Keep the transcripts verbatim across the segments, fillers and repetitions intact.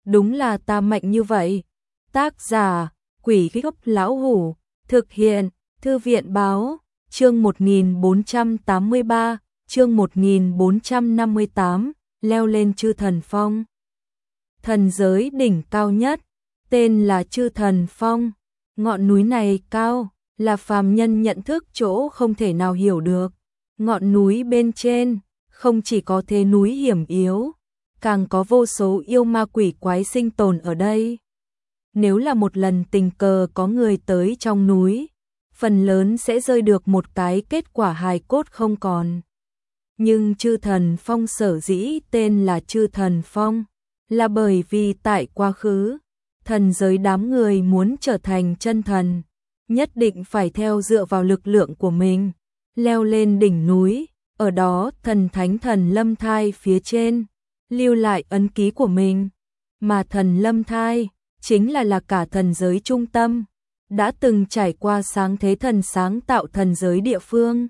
đúng là ta mạnh như vậy. Tác giả, Quỷ Gốc Lão Hủ, thực hiện, Thư viện báo, chương một nghìn bốn trăm tám mươi ba, chương một nghìn bốn trăm năm mươi tám, leo lên Chư Thần Phong. Thần giới đỉnh cao nhất, tên là Chư Thần Phong, ngọn núi này cao, là phàm nhân nhận thức chỗ không thể nào hiểu được. Ngọn núi bên trên, không chỉ có thế núi hiểm yếu, càng có vô số yêu ma quỷ quái sinh tồn ở đây. Nếu là một lần tình cờ có người tới trong núi, phần lớn sẽ rơi được một cái kết quả hài cốt không còn. Nhưng Chư Thần Phong sở dĩ tên là Chư Thần Phong, là bởi vì tại quá khứ, thần giới đám người muốn trở thành chân thần, nhất định phải theo dựa vào lực lượng của mình, leo lên đỉnh núi, ở đó thần thánh thần Lâm Thai phía trên, lưu lại ấn ký của mình. Mà thần Lâm Thai, chính là là cả thần giới trung tâm, đã từng trải qua sáng thế thần sáng tạo thần giới địa phương.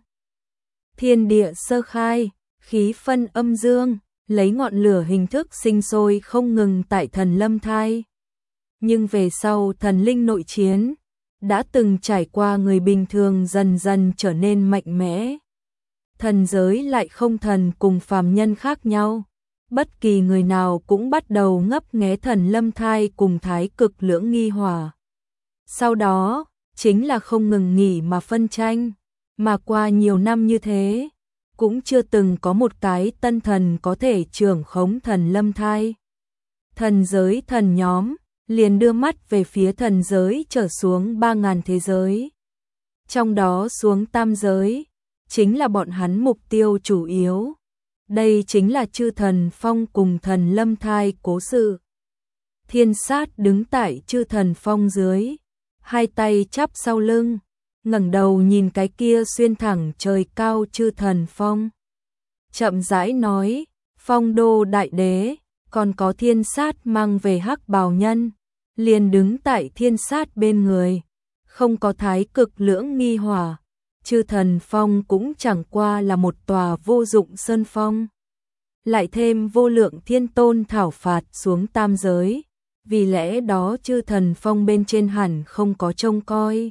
Thiên địa sơ khai, khí phân âm dương, lấy ngọn lửa hình thức sinh sôi không ngừng tại thần Lâm Thai. Nhưng về sau thần linh nội chiến, đã từng trải qua người bình thường dần dần trở nên mạnh mẽ. Thần giới lại không thần cùng phàm nhân khác nhau, bất kỳ người nào cũng bắt đầu ngấp nghé thần Lâm Thai cùng thái cực lưỡng nghi hỏa. Sau đó, chính là không ngừng nghỉ mà phân tranh, mà qua nhiều năm như thế, cũng chưa từng có một cái tân thần có thể trưởng khống thần Lâm Thai. Thần giới thần nhóm liền đưa mắt về phía thần giới trở xuống ba ngàn thế giới. Trong đó xuống tam giới, chính là bọn hắn mục tiêu chủ yếu. Đây chính là Chư Thần Phong cùng thần Lâm Thai cố sự. Thiên Sát đứng tại Chư Thần Phong dưới, hai tay chắp sau lưng, ngẩng đầu nhìn cái kia xuyên thẳng trời cao Chư Thần Phong. Chậm rãi nói, Phong Đô Đại Đế, còn có Thiên Sát mang về hắc bào nhân, liền đứng tại Thiên Sát bên người, không có thái cực lưỡng nghi hỏa. Chư Thần Phong cũng chẳng qua là một tòa vô dụng sơn phong. Lại thêm vô lượng thiên tôn thảo phạt xuống tam giới, vì lẽ đó Chư Thần Phong bên trên hẳn không có trông coi.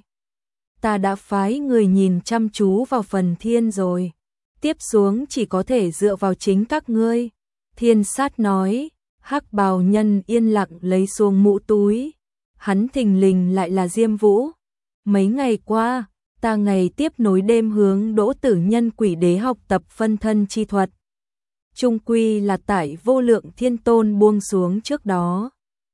Ta đã phái người nhìn chăm chú vào phần thiên rồi, tiếp xuống chỉ có thể dựa vào chính các ngươi. Thiên Sát nói, hắc bào nhân yên lặng lấy xuống mũ túi, hắn thình lình lại là Diêm Vũ. Mấy ngày qua, ta ngày tiếp nối đêm hướng Đỗ Tử Nhân Quỷ Đế học tập phân thân chi thuật. Trung quy là tại vô lượng thiên tôn buông xuống trước đó,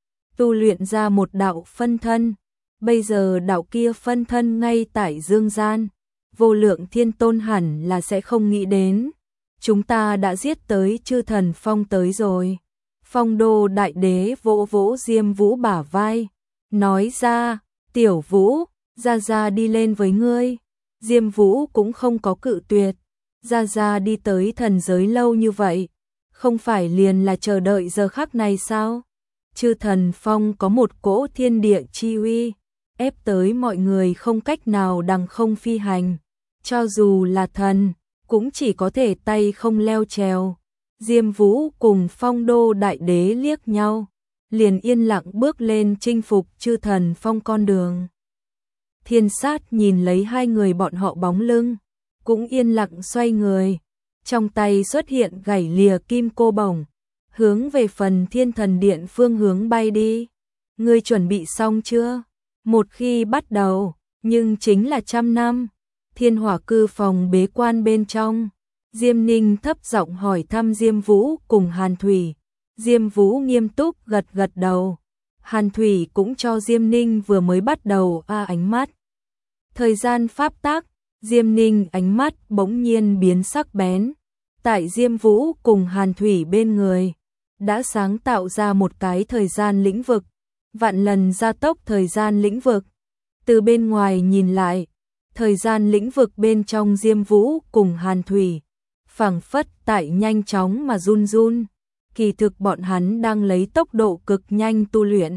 tu luyện ra một đạo phân thân, bây giờ đạo kia phân thân ngay tại dương gian, vô lượng thiên tôn hẳn là sẽ không nghĩ đến. Chúng ta đã giết tới Chư Thần Phong tới rồi. Phong Đô Đại Đế vỗ vỗ Diêm Vũ bả vai, nói ra, Tiểu Vũ, Gia Gia đi lên với ngươi. Diêm Vũ cũng không có cự tuyệt. Gia Gia đi tới thần giới lâu như vậy, không phải liền là chờ đợi giờ khắc này sao? Chư Thần Phong có một cỗ thiên địa chi uy, ép tới mọi người không cách nào đằng không phi hành. Cho dù là thần, cũng chỉ có thể tay không leo trèo. Diêm Vũ cùng Phong Đô Đại Đế liếc nhau, liền yên lặng bước lên chinh phục Chư Thần Phong con đường. Thiên Sát nhìn lấy hai người bọn họ bóng lưng, cũng yên lặng xoay người, trong tay xuất hiện gảy lìa kim cô bổng, hướng về phần Thiên Thần Điện phương hướng bay đi. Ngươi chuẩn bị xong chưa? Một khi bắt đầu, nhưng chính là trăm năm. Thiên Hỏa Cư phòng bế quan bên trong, Diêm Ninh thấp giọng hỏi thăm Diêm Vũ cùng Hàn Thủy. Diêm Vũ nghiêm túc gật gật đầu. Hàn Thủy cũng cho Diêm Ninh vừa mới bắt đầu a ánh mắt. Thời gian pháp tắc, Diêm Ninh ánh mắt bỗng nhiên biến sắc bén. Tại Diêm Vũ cùng Hàn Thủy bên người, đã sáng tạo ra một cái thời gian lĩnh vực, vạn lần gia tốc thời gian lĩnh vực. Từ bên ngoài nhìn lại, thời gian lĩnh vực bên trong Diêm Vũ cùng Hàn Thủy, phảng phất tại nhanh chóng mà run run. Kỳ thực bọn hắn đang lấy tốc độ cực nhanh tu luyện.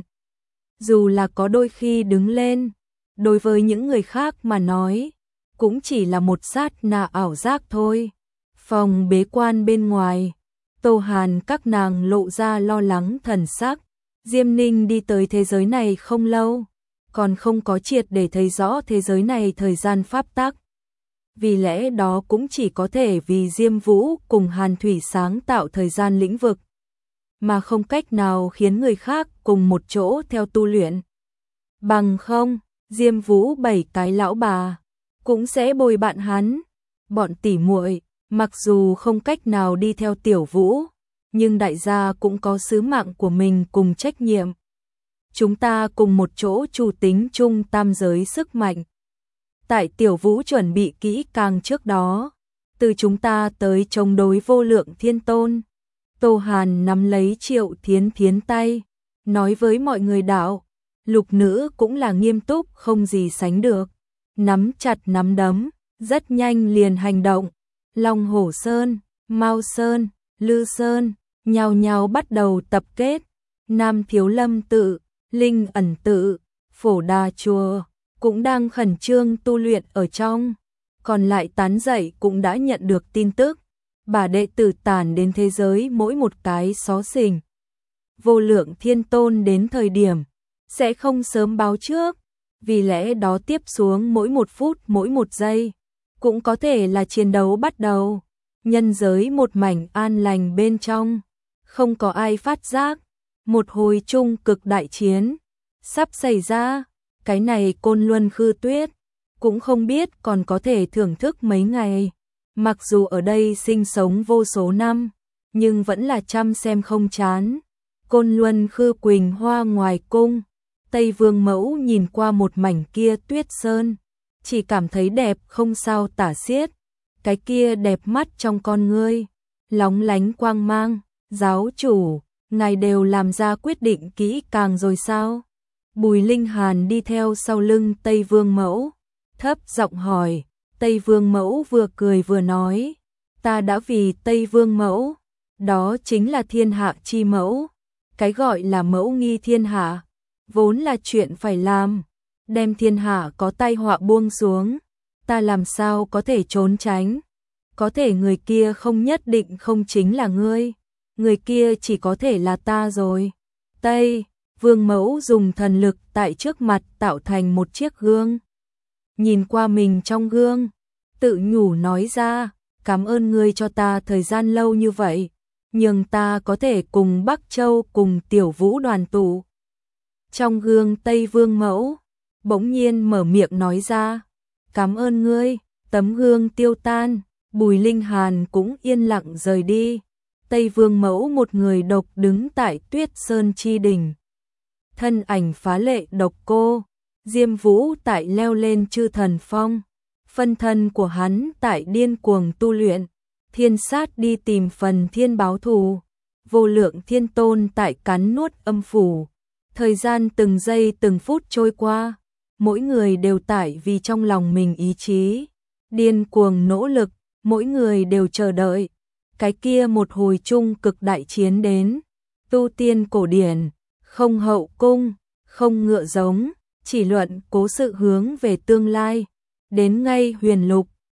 Dù là có đôi khi đứng lên, đối với những người khác mà nói, cũng chỉ là một sát na ảo giác thôi. Phòng bế quan bên ngoài, Tô Hàn các nàng lộ ra lo lắng thần sắc. Diêm Ninh đi tới thế giới này không lâu, còn không có triệt để thấy rõ thế giới này thời gian pháp tắc. Vì lẽ đó cũng chỉ có thể vì Diêm Vũ cùng Hàn Thủy sáng tạo thời gian lĩnh vực, mà không cách nào khiến người khác cùng một chỗ theo tu luyện. Bằng không, Diêm Vũ bảy cái lão bà cũng sẽ bồi bạn hắn. Bọn tỉ muội, mặc dù không cách nào đi theo Tiểu Vũ, nhưng đại gia cũng có sứ mạng của mình cùng trách nhiệm. Chúng ta cùng một chỗ chủ tính chung tam giới sức mạnh. Tại Tiểu Vũ chuẩn bị kỹ càng trước đó, từ chúng ta tới chống đối Vô Lượng Thiên Tôn. Tô Hàn nắm lấy Triệu Thiến Thiến tay, nói với mọi người đạo, Lục nữ cũng là nghiêm túc không gì sánh được, nắm chặt nắm đấm, rất nhanh liền hành động. Long Hổ Sơn, Mao Sơn, Lư Sơn, nhao nhao bắt đầu tập kết. Nam Thiếu Lâm tự, Linh Ẩn tự, Phổ Đà chùa cũng đang khẩn trương tu luyện ở trong. Còn lại tán dạy cũng đã nhận được tin tức, bà đệ tử tản đến thế giới mỗi một cái xó xỉnh. Vô Lượng Thiên Tôn đến thời điểm sẽ không sớm báo trước, vì lẽ đó tiếp xuống mỗi một phút mỗi một giây cũng có thể là chiến đấu bắt đầu. Nhân giới một mảnh an lành bên trong, không có ai phát giác, một hồi trung cực đại chiến sắp xảy ra. Cái này Côn Luân Khư Tuyết cũng không biết còn có thể thưởng thức mấy ngày. Mặc dù ở đây sinh sống vô số năm, nhưng vẫn là chăm xem không chán. Côn Luân Khư Quỳnh Hoa ngoài cung, Tây Vương Mẫu nhìn qua một mảnh kia tuyết sơn, chỉ cảm thấy đẹp không sao tả xiết. Cái kia đẹp mắt trong con ngươi, lóng lánh quang mang. Giáo chủ, ngài đều làm ra quyết định kỹ càng rồi sao? Bùi Linh Hàn đi theo sau lưng Tây Vương Mẫu, thấp giọng hỏi. Tây Vương Mẫu vừa cười vừa nói, ta đã vì Tây Vương Mẫu, đó chính là thiên hạ chi mẫu. Cái gọi là mẫu nghi thiên hạ, vốn là chuyện phải làm. Đem thiên hạ có tai họa buông xuống, ta làm sao có thể trốn tránh. Có thể người kia không nhất định không chính là ngươi, người kia chỉ có thể là ta rồi. Tây Vương Mẫu dùng thần lực tại trước mặt tạo thành một chiếc gương. Nhìn qua mình trong gương, tự nhủ nói ra, cảm ơn ngươi cho ta thời gian lâu như vậy, nhưng ta có thể cùng Bắc Châu cùng Tiểu Vũ đoàn tụ. Trong gương Tây Vương Mẫu bỗng nhiên mở miệng nói ra, cảm ơn ngươi. Tấm gương tiêu tan, Bùi Linh Hàn cũng yên lặng rời đi. Tây Vương Mẫu một người độc đứng tại Tuyết Sơn chi đỉnh, thân ảnh phá lệ độc cô. Diêm Vũ tại leo lên Chư Thần Phong, phân thân của hắn tại điên cuồng tu luyện. Thiên Sát đi tìm phần thiên báo thù, Vô Lượng Thiên Tôn tại cắn nuốt âm phủ. Thời gian từng giây từng phút trôi qua, mỗi người đều tại vì trong lòng mình ý chí điên cuồng nỗ lực, mỗi người đều chờ đợi cái kia một hồi chung cực đại chiến đến. Tu tiên cổ điển, không hậu cung, không ngựa giống, chỉ luận cố sự hướng về tương lai. Đến ngay huyền lục,